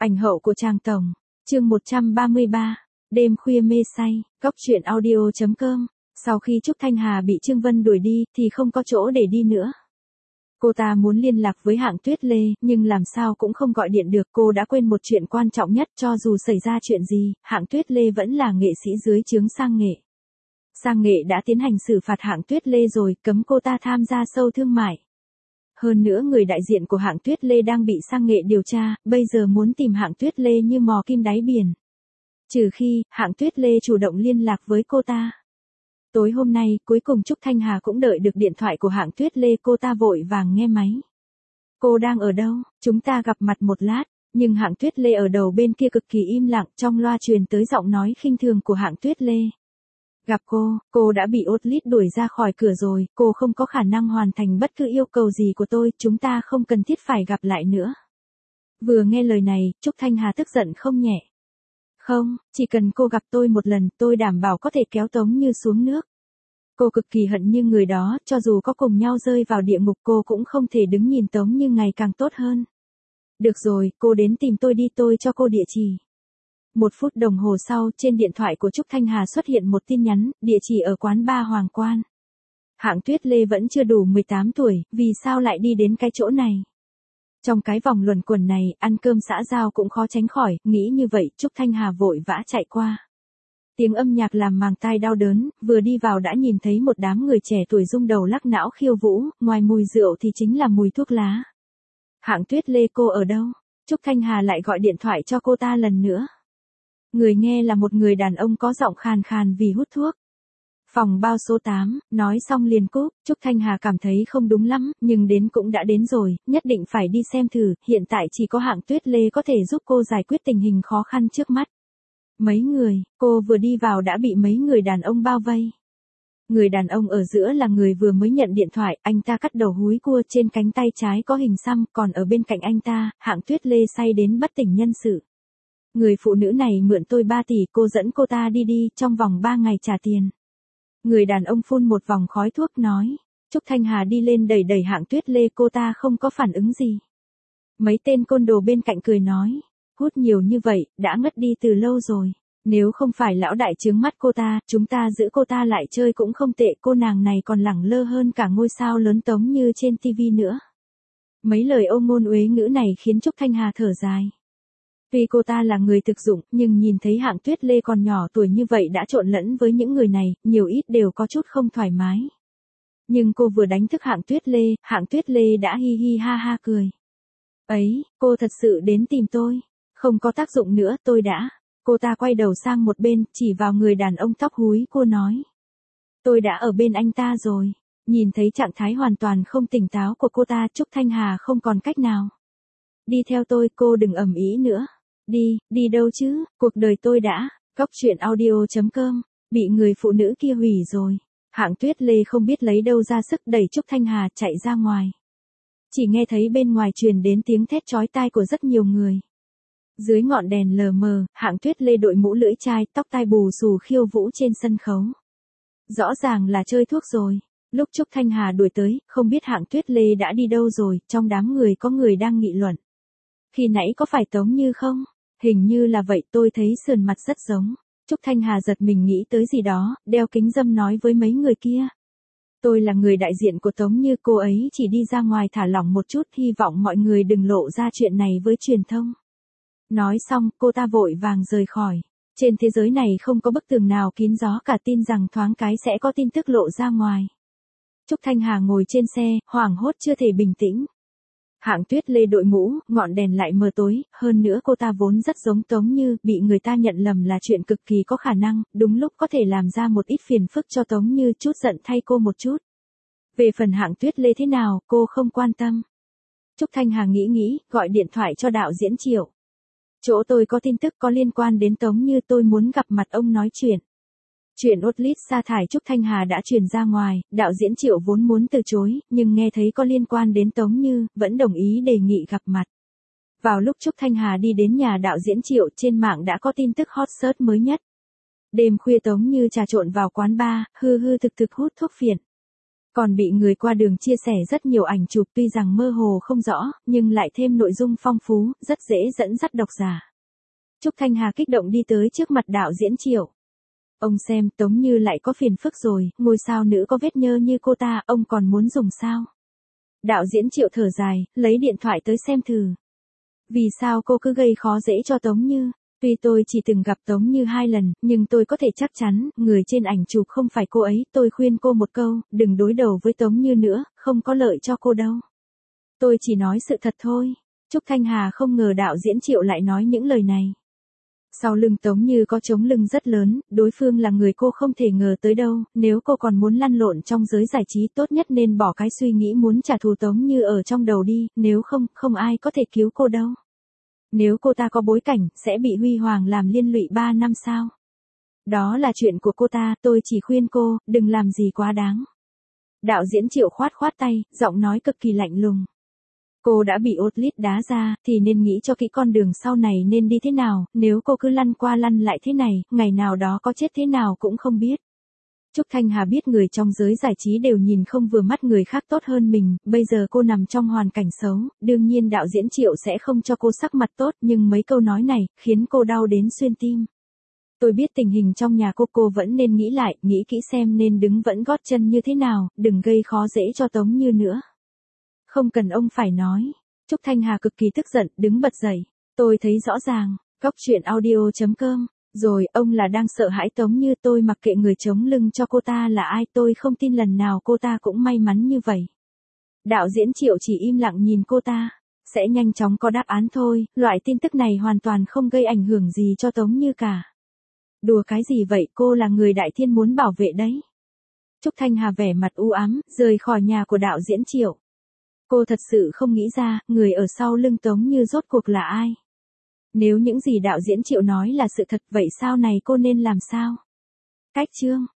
Ảnh hậu của Tràng Tổng, chương 133, đêm khuya mê say, góc truyện audio.com. Sau khi Trúc Thanh Hà bị Trương Vân đuổi đi thì không có chỗ để đi nữa. Cô ta muốn liên lạc với Hạng Tuyết Lê, nhưng làm sao cũng không gọi điện được. Cô đã quên một chuyện quan trọng nhất, cho dù xảy ra chuyện gì, Hạng Tuyết Lê vẫn là nghệ sĩ dưới trướng Sang Nghệ. Sang Nghệ đã tiến hành xử phạt Hạng Tuyết Lê rồi, cấm cô ta tham gia show thương mại. Hơn nữa người đại diện của Hạng Tuyết Lê đang bị Sang Nghệ điều tra, bây giờ muốn tìm Hạng Tuyết Lê như mò kim đáy biển. Trừ khi, Hạng Tuyết Lê chủ động liên lạc với cô ta. Tối hôm nay, cuối cùng Trúc Thanh Hà cũng đợi được điện thoại của Hạng Tuyết Lê, cô ta vội vàng nghe máy. Cô đang ở đâu? Chúng ta gặp mặt một lát. Nhưng Hạng Tuyết Lê ở đầu bên kia cực kỳ im lặng, trong loa truyền tới giọng nói khinh thường của Hạng Tuyết Lê. Gặp cô đã bị Otlit đuổi ra khỏi cửa rồi, cô không có khả năng hoàn thành bất cứ yêu cầu gì của tôi, chúng ta không cần thiết phải gặp lại nữa. Vừa nghe lời này, Trúc Thanh Hà tức giận không nhẹ. Không, chỉ cần cô gặp tôi một lần, tôi đảm bảo có thể kéo Tống Như xuống nước. Cô cực kỳ hận như người đó, cho dù có cùng nhau rơi vào địa ngục cô cũng không thể đứng nhìn Tống Như ngày càng tốt hơn. Được rồi, cô đến tìm tôi đi, tôi cho cô địa chỉ. 1 phút đồng hồ sau, trên điện thoại của Trúc Thanh Hà xuất hiện một tin nhắn, địa chỉ ở quán bar Hoàng Quan. Hạng Tuyết Lê vẫn chưa đủ 18 tuổi, vì sao lại đi đến cái chỗ này? Trong cái vòng luẩn quẩn này, ăn cơm xã giao cũng khó tránh khỏi, nghĩ như vậy, Trúc Thanh Hà vội vã chạy qua. Tiếng âm nhạc làm màng tai đau đớn, vừa đi vào đã nhìn thấy một đám người trẻ tuổi rung đầu lắc não khiêu vũ, ngoài mùi rượu thì chính là mùi thuốc lá. Hạng Tuyết Lê, cô ở đâu? Trúc Thanh Hà lại gọi điện thoại cho cô ta lần nữa. Người nghe là một người đàn ông có giọng khàn khàn vì hút thuốc. Phòng bao số 8, nói xong liền cúp. Trúc Thanh Hà cảm thấy không đúng lắm, nhưng đến cũng đã đến rồi, nhất định phải đi xem thử, hiện tại chỉ có Hạng Tuyết Lê có thể giúp cô giải quyết tình hình khó khăn trước mắt. Mấy người, cô vừa đi vào đã bị mấy người đàn ông bao vây. Người đàn ông ở giữa là người vừa mới nhận điện thoại, anh ta cắt đầu húi cua, trên cánh tay trái có hình xăm, còn ở bên cạnh anh ta, Hạng Tuyết Lê say đến bất tỉnh nhân sự. Người phụ nữ này mượn tôi 3 tỷ, cô dẫn cô ta đi, trong vòng 3 ngày trả tiền. Người đàn ông phun một vòng khói thuốc nói. Trúc Thanh Hà đi lên đẩy Hạng Tuyết Lê, cô ta không có phản ứng gì. Mấy tên côn đồ bên cạnh cười nói. Hút nhiều như vậy, đã ngất đi từ lâu rồi. Nếu không phải lão đại trướng mắt cô ta, chúng ta giữ cô ta lại chơi cũng không tệ, cô nàng này còn lẳng lơ hơn cả ngôi sao lớn Tống Như trên TV nữa. Mấy lời ôm ngôn uế ngữ này khiến Trúc Thanh Hà thở dài. Tuy cô ta là người thực dụng, nhưng nhìn thấy Hạng Tuyết Lê còn nhỏ tuổi như vậy đã trộn lẫn với những người này, nhiều ít đều có chút không thoải mái. Nhưng cô vừa đánh thức Hạng Tuyết Lê đã hi hi ha ha cười. Ấy, cô thật sự đến tìm tôi. Không có tác dụng nữa, tôi đã. Cô ta quay đầu sang một bên, chỉ vào người đàn ông tóc húi, cô nói. Tôi đã ở bên anh ta rồi. Nhìn thấy trạng thái hoàn toàn không tỉnh táo của cô ta, Trúc Thanh Hà không còn cách nào. Đi theo tôi, cô đừng ầm ĩ nữa. Đi đâu chứ, cuộc đời tôi đã, góc truyện audio.com, bị người phụ nữ kia hủy rồi. Hạng Tuyết Lê không biết lấy đâu ra sức đẩy Trúc Thanh Hà chạy ra ngoài. Chỉ nghe thấy bên ngoài truyền đến tiếng thét chói tai của rất nhiều người. Dưới ngọn đèn lờ mờ, Hạng Tuyết Lê đội mũ lưỡi chai, tóc tai bù xù khiêu vũ trên sân khấu. Rõ ràng là chơi thuốc rồi. Lúc Trúc Thanh Hà đuổi tới, không biết Hạng Tuyết Lê đã đi đâu rồi, trong đám người có người đang nghị luận. Khi nãy có phải Tống Như không? Hình như là vậy, tôi thấy sườn mặt rất giống. Trúc Thanh Hà giật mình nghĩ tới gì đó, đeo kính râm nói với mấy người kia. Tôi là người đại diện của Tống Như, cô ấy chỉ đi ra ngoài thả lỏng một chút, hy vọng mọi người đừng lộ ra chuyện này với truyền thông. Nói xong, cô ta vội vàng rời khỏi. Trên thế giới này không có bức tường nào kín gió cả, tin rằng thoáng cái sẽ có tin tức lộ ra ngoài. Trúc Thanh Hà ngồi trên xe, hoảng hốt chưa thể bình tĩnh. Hạng Tuyết Lê đội mũ, ngọn đèn lại mờ tối, hơn nữa cô ta vốn rất giống Tống Như, bị người ta nhận lầm là chuyện cực kỳ có khả năng, đúng lúc có thể làm ra một ít phiền phức cho Tống Như, chút giận thay cô một chút. Về phần Hạng Tuyết Lê thế nào, cô không quan tâm. Trúc Thanh Hà nghĩ, gọi điện thoại cho đạo diễn Triệu. Chỗ tôi có tin tức có liên quan đến Tống Như, tôi muốn gặp mặt ông nói chuyện. Chuyện Otlit sa thải Trúc Thanh Hà đã truyền ra ngoài, đạo diễn Triệu vốn muốn từ chối, nhưng nghe thấy có liên quan đến Tống Như, vẫn đồng ý đề nghị gặp mặt. Vào lúc Trúc Thanh Hà đi đến nhà đạo diễn Triệu, trên mạng đã có tin tức hot search mới nhất. Đêm khuya Tống Như trà trộn vào quán bar, hư thực hút thuốc phiện. Còn bị người qua đường chia sẻ rất nhiều ảnh chụp tuy rằng mơ hồ không rõ, nhưng lại thêm nội dung phong phú, rất dễ dẫn dắt độc giả. Trúc Thanh Hà kích động đi tới trước mặt đạo diễn Triệu. Ông xem, Tống Như lại có phiền phức rồi, ngôi sao nữ có vết nhơ như cô ta, ông còn muốn dùng sao? Đạo diễn Triệu thở dài, lấy điện thoại tới xem thử. Vì sao cô cứ gây khó dễ cho Tống Như? Tuy tôi chỉ từng gặp Tống Như 2 lần, nhưng tôi có thể chắc chắn, người trên ảnh chụp không phải cô ấy. Tôi khuyên cô một câu, đừng đối đầu với Tống Như nữa, không có lợi cho cô đâu. Tôi chỉ nói sự thật thôi. Trúc Thanh Hà không ngờ đạo diễn Triệu lại nói những lời này. Sau lưng Tống Như có trống lưng rất lớn, đối phương là người cô không thể ngờ tới đâu, nếu cô còn muốn lăn lộn trong giới giải trí tốt nhất nên bỏ cái suy nghĩ muốn trả thù Tống Như ở trong đầu đi, nếu không, không ai có thể cứu cô đâu. Nếu cô ta có bối cảnh, sẽ bị Huy Hoàng làm liên lụy 3 năm sao? Đó là chuyện của cô ta, tôi chỉ khuyên cô, đừng làm gì quá đáng. Đạo diễn Triệu khoát khoát tay, giọng nói cực kỳ lạnh lùng. Cô đã bị Otlit đá ra, thì nên nghĩ cho kỹ con đường sau này nên đi thế nào, nếu cô cứ lăn qua lăn lại thế này, ngày nào đó có chết thế nào cũng không biết. Trúc Thanh Hà biết người trong giới giải trí đều nhìn không vừa mắt người khác tốt hơn mình, bây giờ cô nằm trong hoàn cảnh xấu, đương nhiên đạo diễn Triệu sẽ không cho cô sắc mặt tốt, nhưng mấy câu nói này, khiến cô đau đến xuyên tim. Tôi biết tình hình trong nhà cô vẫn nên nghĩ lại, nghĩ kỹ xem nên đứng vẫn gót chân như thế nào, đừng gây khó dễ cho Tống Như nữa. Không cần ông phải nói. Trúc Thanh Hà cực kỳ tức giận, đứng bật dậy. Tôi thấy rõ ràng, Cóc Truyện Audio.com. Rồi, ông là đang sợ hãi Tống Như, tôi mặc kệ người chống lưng cho cô ta là ai, tôi không tin lần nào cô ta cũng may mắn như vậy. Đạo diễn Triệu chỉ im lặng nhìn cô ta. Sẽ nhanh chóng có đáp án thôi, loại tin tức này hoàn toàn không gây ảnh hưởng gì cho Tống Như cả. Đùa cái gì vậy, cô là người đại thiên muốn bảo vệ đấy. Trúc Thanh Hà vẻ mặt u ám, rời khỏi nhà của đạo diễn Triệu. Cô thật sự không nghĩ ra, người ở sau lưng Tống Như rốt cuộc là ai. Nếu những gì đạo diễn Triệu nói là sự thật, vậy sau này cô nên làm sao? Cách chương